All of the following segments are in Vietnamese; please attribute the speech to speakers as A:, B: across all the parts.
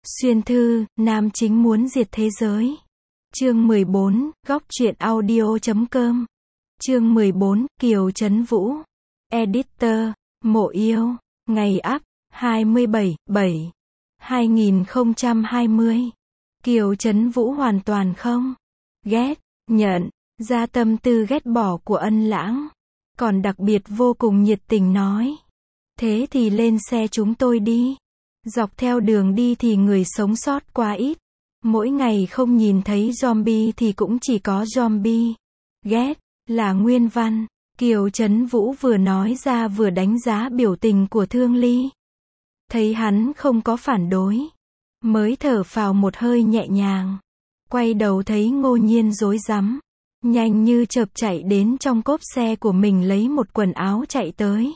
A: Xuyên thư, nam chính muốn diệt thế giới. Chương 14, góc truyện audio.com. Chương 14, Kiều Trấn Vũ. Editor, Mộ Yêu. Ngày up, 27/7/2020. Kiều Trấn Vũ hoàn toàn không ghét, nhận ra tâm tư ghét bỏ của Ân Lãng. Còn đặc biệt vô cùng nhiệt tình nói. Thế thì lên xe chúng tôi đi. Dọc theo đường đi thì người sống sót quá ít. Mỗi ngày không nhìn thấy zombie thì cũng chỉ có zombie. Ghét, là nguyên văn. Kiều Trấn Vũ vừa nói ra vừa đánh giá biểu tình của Thương Ly. Thấy hắn không có phản đối. Mới thở phào một hơi nhẹ nhàng. Quay đầu thấy Ngô Nhiên rối rắm. Nhanh như chớp chạy đến trong cốp xe của mình lấy một quần áo chạy tới.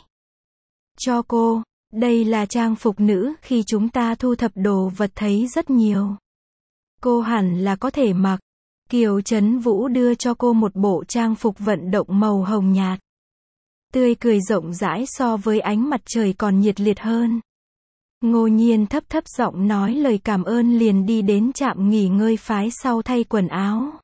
A: Cho cô. Đây là trang phục nữ khi chúng ta thu thập đồ vật thấy rất nhiều. Cô hẳn là có thể mặc. Kiều Trấn Vũ đưa cho cô một bộ trang phục vận động màu hồng nhạt. Tươi cười rộng rãi so với ánh mặt trời còn nhiệt liệt hơn. Ngô Nhiên thấp thấp giọng nói lời cảm ơn liền đi đến trạm nghỉ ngơi phái sau thay quần áo.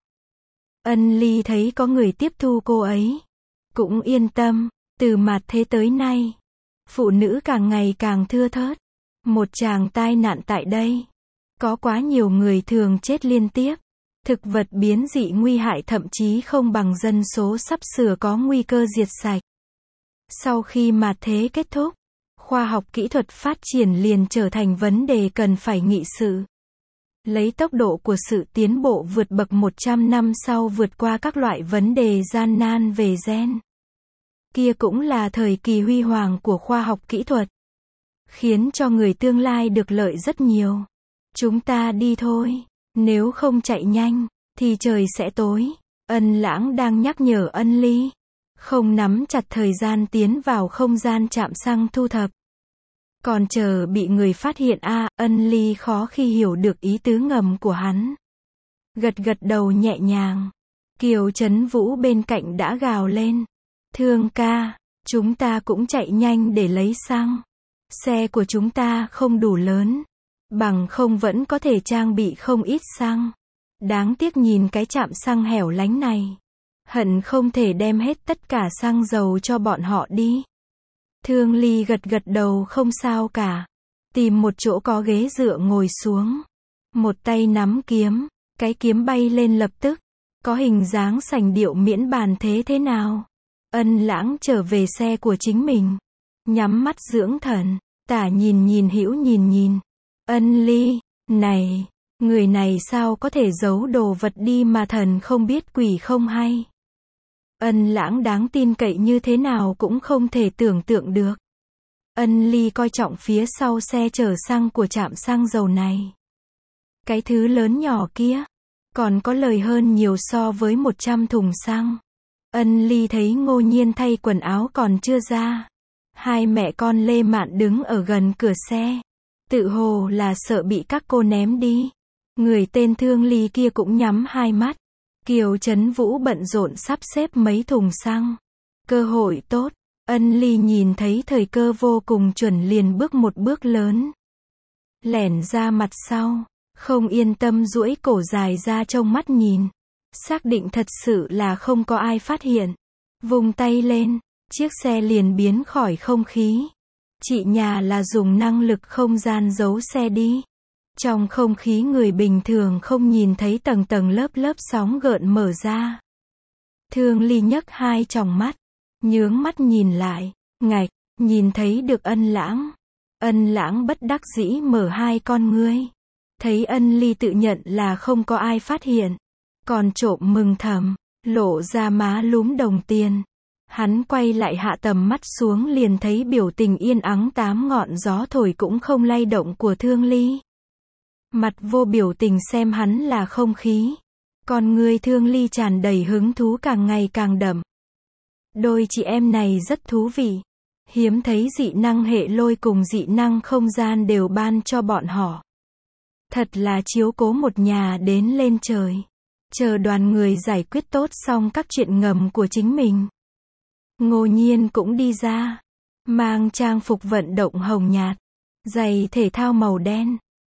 A: Ân Ly thấy có người tiếp thu cô ấy. Cũng yên tâm, từ mặt thế tới nay. Phụ nữ càng ngày càng thưa thớt. Một tràng tai nạn tại đây. Có quá nhiều người thường chết liên tiếp. Thực vật biến dị nguy hại thậm chí không bằng dân số sắp sửa có nguy cơ diệt sạch. Sau khi mạt thế kết thúc, khoa học kỹ thuật phát triển liền trở thành vấn đề cần phải nghị sự. Lấy tốc độ của sự tiến bộ vượt bậc 100 năm sau vượt qua các loại vấn đề gian nan về gen. Kia cũng là thời kỳ huy hoàng của khoa học kỹ thuật. Khiến cho người tương lai được lợi rất nhiều. Chúng ta đi thôi. Nếu không chạy nhanh, thì trời sẽ tối. Ân Lãng đang nhắc nhở Ân Ly. Không nắm chặt thời gian tiến vào không gian trạm xăng thu thập. Còn chờ bị người phát hiện Ân Ly khó khi hiểu được ý tứ ngầm của hắn. Gật gật đầu nhẹ nhàng. Kiều Trấn Vũ bên cạnh đã gào lên. Thương ca, chúng ta cũng chạy nhanh để lấy xăng. Xe của chúng ta không đủ lớn. Bằng không vẫn có thể trang bị không ít xăng. Đáng tiếc nhìn cái trạm xăng hẻo lánh này. Hận không thể đem hết tất cả xăng dầu cho bọn họ đi. Thương Ly gật gật đầu không sao cả. Tìm một chỗ có ghế dựa ngồi xuống. Một tay nắm kiếm. Cái kiếm bay lên lập tức. Có hình dáng sành điệu miễn bàn thế nào. Ân Lãng trở về xe của chính mình. Nhắm mắt dưỡng thần. Tả nhìn hữu nhìn. Ân Ly, này, người này sao có thể giấu đồ vật đi mà thần không biết quỷ không hay. Ân Lãng đáng tin cậy như thế nào cũng không thể tưởng tượng được. Ân Ly coi trọng phía sau xe chở xăng của trạm xăng dầu này. Cái thứ lớn nhỏ kia, còn có lời hơn nhiều so với 100 thùng xăng. Ân Ly thấy Ngô Nhiên thay quần áo còn chưa ra. Hai mẹ con lê mạn đứng ở gần cửa xe. Tự hồ là sợ bị các cô ném đi. Người tên Thương Ly kia cũng nhắm hai mắt. Kiều Trấn Vũ bận rộn sắp xếp mấy thùng xăng. Cơ hội tốt. Ân Ly nhìn thấy thời cơ vô cùng chuẩn liền bước một bước lớn. Lẻn ra mặt sau. Không yên tâm duỗi cổ dài ra trông mắt nhìn. Xác định thật sự là không có ai phát hiện. Vung tay lên. Chiếc xe liền biến khỏi không khí. Chị nhà là dùng năng lực không gian giấu xe đi. Trong không khí người bình thường không nhìn thấy tầng tầng lớp sóng gợn mở ra. Thương Ly nhấc hai tròng mắt. Nhướng mắt nhìn lại. Ngạch, nhìn thấy được Ân Lãng. Ân Lãng bất đắc dĩ mở hai con ngươi. Thấy Ân Ly tự nhận là không có ai phát hiện. Còn trộm mừng thầm. Lộ ra má lúm đồng tiền. Hắn quay lại hạ tầm mắt xuống liền thấy biểu tình yên ắng tám ngọn gió thổi cũng không lay động của Thương Ly. Mặt vô biểu tình xem hắn là không khí. Còn người Thương Ly tràn đầy hứng thú càng ngày càng đậm. Đôi chị em này rất thú vị. Hiếm thấy dị năng hệ lôi cùng dị năng không gian đều ban cho bọn họ. Thật là chiếu cố một nhà đến lên trời. Chờ đoàn người giải quyết tốt xong các chuyện ngầm của chính mình. Ngô Nhiên cũng đi ra. Mang trang phục vận động hồng nhạt. Giày thể thao màu đen.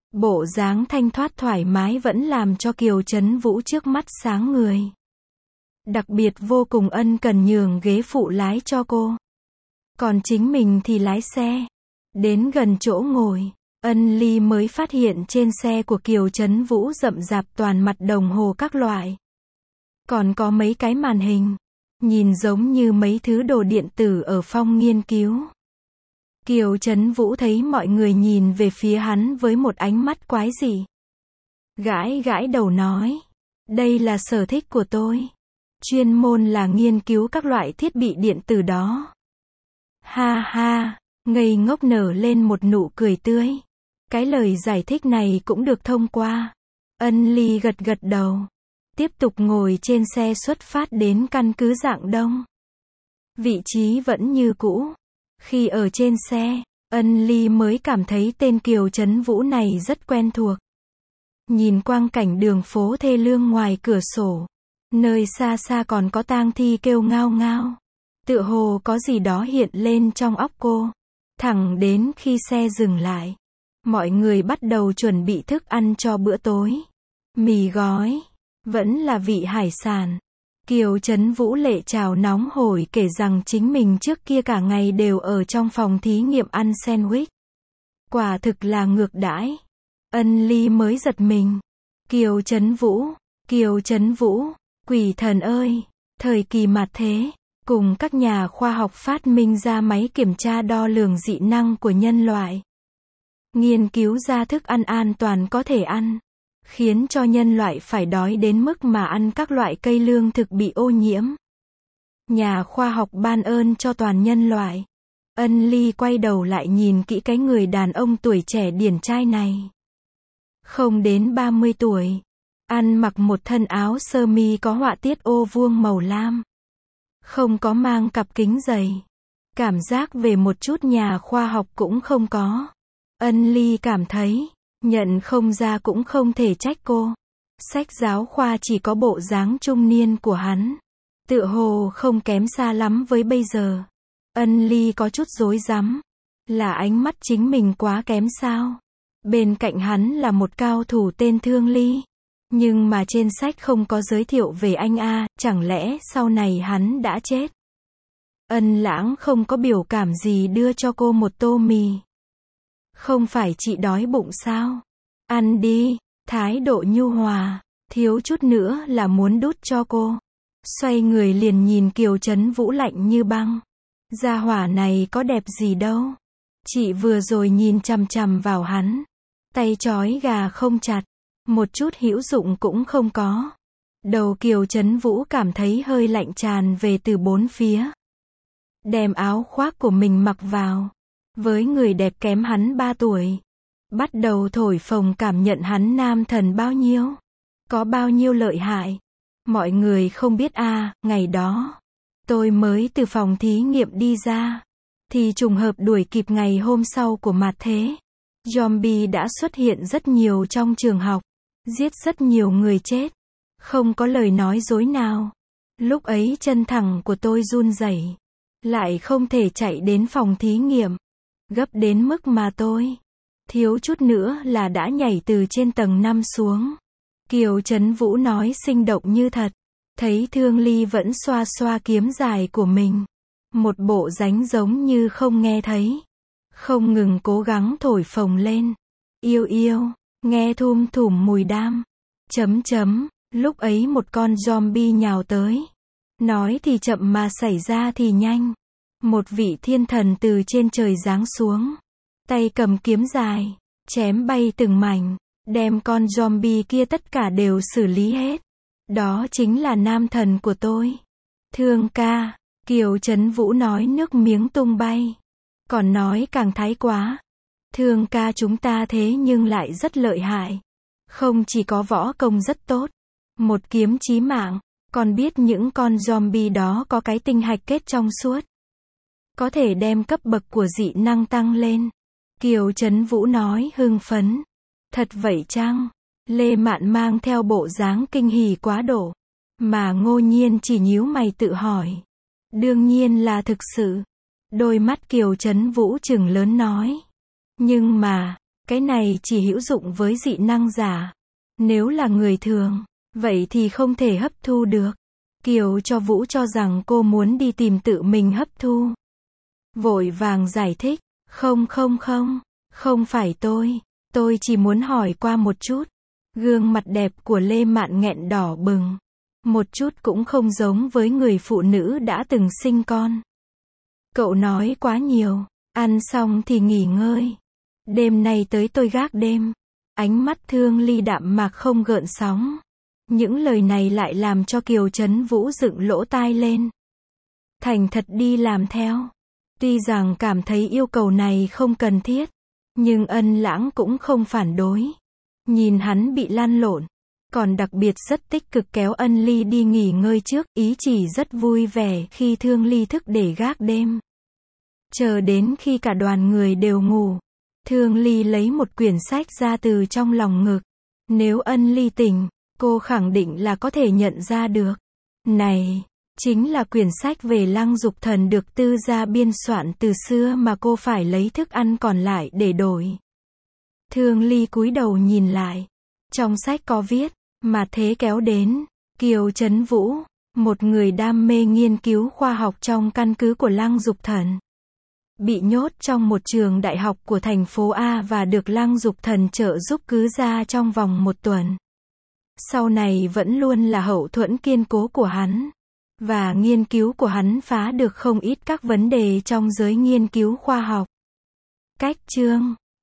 A: Bộ dáng thanh thoát thoải mái vẫn làm cho Kiều Trấn Vũ trước mắt sáng người. Đặc biệt vô cùng ân cần nhường ghế phụ lái cho cô. Còn chính mình thì lái xe. Đến gần chỗ ngồi, Ân Ly mới phát hiện trên xe của Kiều Trấn Vũ rậm rạp toàn mặt đồng hồ các loại. Còn có mấy cái màn hình, nhìn giống như mấy thứ đồ điện tử ở phòng nghiên cứu. Kiều Trấn Vũ thấy mọi người nhìn về phía hắn với một ánh mắt quái dị. Gãi gãi đầu nói, đây là sở thích của tôi. Chuyên môn là nghiên cứu các loại thiết bị điện tử đó. Ha ha, ngây ngốc nở lên một nụ cười tươi. Cái lời giải thích này cũng được thông qua. Ân Ly gật gật đầu. Tiếp tục ngồi trên xe xuất phát đến căn cứ Dạng Đông. Vị trí vẫn như cũ. Khi ở trên xe, Ân Ly mới cảm thấy tên Kiều Trấn Vũ này rất quen thuộc. Nhìn quang cảnh đường phố thê lương ngoài cửa sổ. Nơi xa xa còn có tang thi kêu ngao ngao. Tựa hồ có gì đó hiện lên trong óc cô. Thẳng đến khi xe dừng lại. Mọi người bắt đầu chuẩn bị thức ăn cho bữa tối. Mì gói. Vẫn là vị hải sản. Kiều Trấn Vũ lệ trào nóng hổi kể rằng chính mình trước kia cả ngày đều ở trong phòng thí nghiệm ăn sandwich. Quả thực là ngược đãi. Ân Ly mới giật mình. Kiều Trấn Vũ, quỷ thần ơi, thời kỳ mạt thế, cùng các nhà khoa học phát minh ra máy kiểm tra đo lường dị năng của nhân loại. Nghiên cứu ra thức ăn an toàn có thể ăn. Khiến cho nhân loại phải đói đến mức mà ăn các loại cây lương thực bị ô nhiễm. Nhà khoa học ban ơn cho toàn nhân loại. Ân Ly quay đầu lại nhìn kỹ cái người đàn ông tuổi trẻ điển trai này. Không đến 30 tuổi. Ăn mặc một thân áo sơ mi có họa tiết ô vuông màu lam. Không có mang cặp kính dày. Cảm giác về một chút nhà khoa học cũng không có. Ân Ly cảm thấy, nhận không ra cũng không thể trách cô. Sách giáo khoa chỉ có bộ dáng trung niên của hắn. Tựa hồ không kém xa lắm với bây giờ. Ân Ly có chút rối rắm. Là ánh mắt chính mình quá kém sao? Bên cạnh hắn là một cao thủ tên Thương Ly. Nhưng mà trên sách không có giới thiệu về anh a, chẳng lẽ sau này hắn đã chết? Ân Lãng không có biểu cảm gì đưa cho cô một tô mì. Không phải chị đói bụng sao? Ăn đi, thái độ nhu hòa, thiếu chút nữa là muốn đút cho cô. Xoay người liền nhìn Kiều Trấn Vũ lạnh như băng. Gia hỏa này có đẹp gì đâu. Chị vừa rồi nhìn chằm chằm vào hắn. Tay trói gà không chặt. Một chút hữu dụng cũng không có. Đầu Kiều Trấn Vũ cảm thấy hơi lạnh tràn về từ bốn phía. Đem áo khoác của mình mặc vào. Với người đẹp kém hắn 3 tuổi. Bắt đầu thổi phồng cảm nhận hắn nam thần bao nhiêu. Có bao nhiêu lợi hại. Mọi người không biết ngày đó. Tôi mới từ phòng thí nghiệm đi ra. Thì trùng hợp đuổi kịp ngày hôm sau của mạt thế. Zombie đã xuất hiện rất nhiều trong trường học. Giết rất nhiều người chết. Không có lời nói dối nào. Lúc ấy chân thẳng của tôi run rẩy. Lại không thể chạy đến phòng thí nghiệm. Gấp đến mức mà tôi thiếu chút nữa là đã nhảy từ trên tầng 5 xuống. Kiều Trấn Vũ nói sinh động như thật. Thấy Thương Ly vẫn xoa xoa kiếm dài của mình. Một bộ dáng giống như không nghe thấy. Không ngừng cố gắng thổi phồng lên. Yêu yêu, nghe thum thủm mùi đam. Lúc ấy một con zombie nhào tới. Nói thì chậm mà xảy ra thì nhanh. Một vị thiên thần từ trên trời giáng xuống. Tay cầm kiếm dài. Chém bay từng mảnh. Đem con zombie kia tất cả đều xử lý hết. Đó chính là nam thần của tôi. Thương ca. Kiều Trấn Vũ nói nước miếng tung bay. Còn nói càng thái quá. Thương ca chúng ta thế nhưng lại rất lợi hại. Không chỉ có võ công rất tốt. Một kiếm chí mạng. Còn biết những con zombie đó có cái tinh hạch kết trong suốt. Có thể đem cấp bậc của dị năng tăng lên. Kiều Trấn Vũ nói hưng phấn. Thật vậy chăng? Lê Mạn mang theo bộ dáng kinh hỉ quá độ. Mà Ngô Nhiên chỉ nhíu mày tự hỏi. Đương nhiên là thực sự. Đôi mắt Kiều Trấn Vũ trừng lớn nói. Nhưng mà, Cái này chỉ hữu dụng với dị năng giả. Nếu là người thường, vậy thì không thể hấp thu được. Kiều cho Vũ cho rằng cô muốn đi tìm tự mình hấp thu. Vội vàng giải thích, không phải tôi chỉ muốn hỏi qua một chút. Gương mặt đẹp của Lê Mạn nghẹn đỏ bừng. Một chút cũng không giống với người phụ nữ đã từng sinh con. Cậu nói quá nhiều, ăn xong thì nghỉ ngơi. Đêm nay tới tôi gác đêm. Ánh mắt Thương Ly đạm mạc không gợn sóng. Những lời này lại làm cho Kiều Trấn Vũ dựng lỗ tai lên. Thành thật đi làm theo. Tuy rằng cảm thấy yêu cầu này không cần thiết, nhưng Ân Lãng cũng không phản đối. Nhìn hắn bị lăn lộn, còn đặc biệt rất tích cực kéo Ân Ly đi nghỉ ngơi trước, ý chỉ rất vui vẻ khi Thương Ly thức để gác đêm. Chờ đến khi cả đoàn người đều ngủ, Thương Ly lấy một quyển sách ra từ trong lòng ngực. Nếu Ân Ly tỉnh, cô khẳng định là có thể nhận ra được. Này, chính là quyển sách về Lăng Dục Thần được Tư gia biên soạn từ xưa mà cô phải lấy thức ăn còn lại để đổi. Thương Ly cúi đầu nhìn lại. Trong sách có viết, mà thế kéo đến, Kiều Trấn Vũ, một người đam mê nghiên cứu khoa học trong căn cứ của Lăng Dục Thần. Bị nhốt trong một trường đại học của thành phố A và được Lăng Dục Thần trợ giúp cứu ra trong vòng 1 tuần. Sau này vẫn luôn là hậu thuẫn kiên cố của hắn. Và nghiên cứu của hắn phá được không ít các vấn đề trong giới nghiên cứu khoa học. Cách chương